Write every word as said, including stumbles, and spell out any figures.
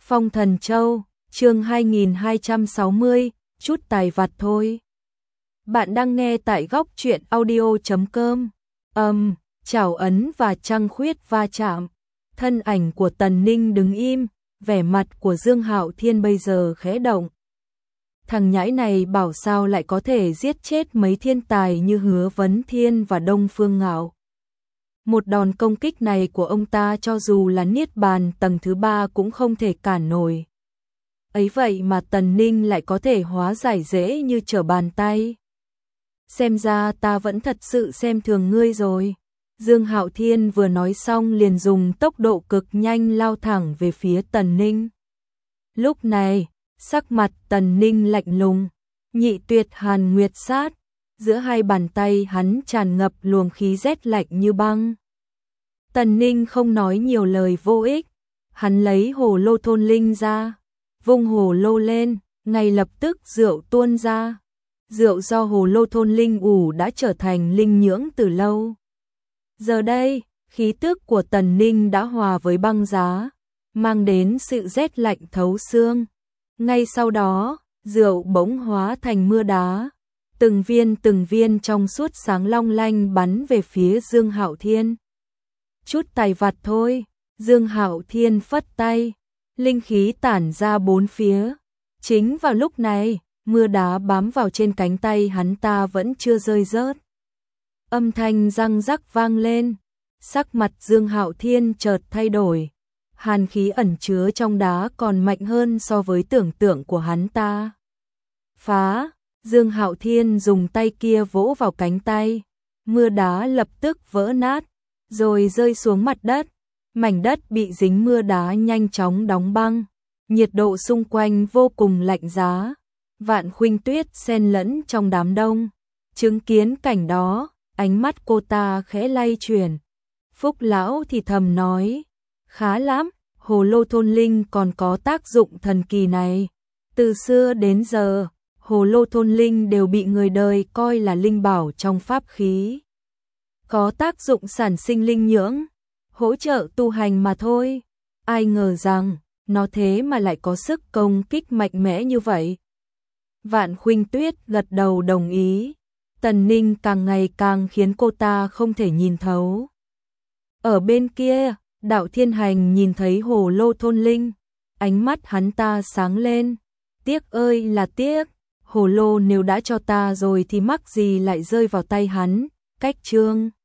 Phong Thần Châu, chương hai nghìn hai trăm sáu mươi, chút tài vặt thôi. Bạn đang nghe tại góc truyện audio chấm com. Âm, chảo ấn và trăng khuyết va chạm. Thân ảnh của Tần Ninh đứng im, vẻ mặt của Dương Hạo Thiên bây giờ khẽ động. Thằng nhãi này bảo sao lại có thể giết chết mấy thiên tài như Hứa Vấn Thiên và Đông Phương Ngạo. Một đòn công kích này của ông ta cho dù là niết bàn tầng thứ ba cũng không thể cản nổi. Ấy vậy mà Tần Ninh lại có thể hóa giải dễ như trở bàn tay. Xem ra ta vẫn thật sự xem thường ngươi rồi. Dương Hạo Thiên vừa nói xong liền dùng tốc độ cực nhanh lao thẳng về phía Tần Ninh. Lúc này, sắc mặt Tần Ninh lạnh lùng, nhị tuyệt hàn nguyệt sát, giữa hai bàn tay hắn tràn ngập luồng khí rét lạnh như băng. Tần Ninh không nói nhiều lời vô ích, hắn lấy hồ lô thôn linh ra, vung hồ lô lên, ngay lập tức rượu tuôn ra. Rượu do hồ lô thôn linh ủ đã trở thành linh nhưỡng từ lâu. Giờ đây, khí tức của Tần Ninh đã hòa với băng giá, mang đến sự rét lạnh thấu xương. Ngay sau đó, rượu bỗng hóa thành mưa đá, từng viên từng viên trong suốt sáng long lanh bắn về phía Dương Hạo Thiên. Chút tài vặt thôi, Dương Hạo Thiên phất tay, linh khí tản ra bốn phía. Chính vào lúc này, mưa đá bám vào trên cánh tay hắn ta vẫn chưa rơi rớt. Âm thanh răng rắc vang lên, sắc mặt Dương Hạo Thiên chợt thay đổi. Hàn khí ẩn chứa trong đá còn mạnh hơn so với tưởng tượng của hắn ta. Phá, Dương Hạo Thiên dùng tay kia vỗ vào cánh tay, mưa đá lập tức vỡ nát, rồi rơi xuống mặt đất. Mảnh đất bị dính mưa đá nhanh chóng đóng băng, nhiệt độ xung quanh vô cùng lạnh giá. Vạn Khuynh Tuyết xen lẫn trong đám đông, chứng kiến cảnh đó, ánh mắt cô ta khẽ lay chuyển. Phúc lão thì thầm nói, khá lắm, hồ lô thôn linh còn có tác dụng thần kỳ này. Từ xưa đến giờ, hồ lô thôn linh đều bị người đời coi là linh bảo trong pháp khí. Có tác dụng sản sinh linh nhưỡng, hỗ trợ tu hành mà thôi. Ai ngờ rằng, nó thế mà lại có sức công kích mạnh mẽ như vậy. Vạn Khuynh Tuyết gật đầu đồng ý. Tần Ninh càng ngày càng khiến cô ta không thể nhìn thấu. Ở bên kia, Đạo Thiên Hành nhìn thấy hồ lô thôn linh, ánh mắt hắn ta sáng lên. Tiếc ơi là tiếc, hồ lô nếu đã cho ta rồi thì mắc gì lại rơi vào tay hắn. Cách chương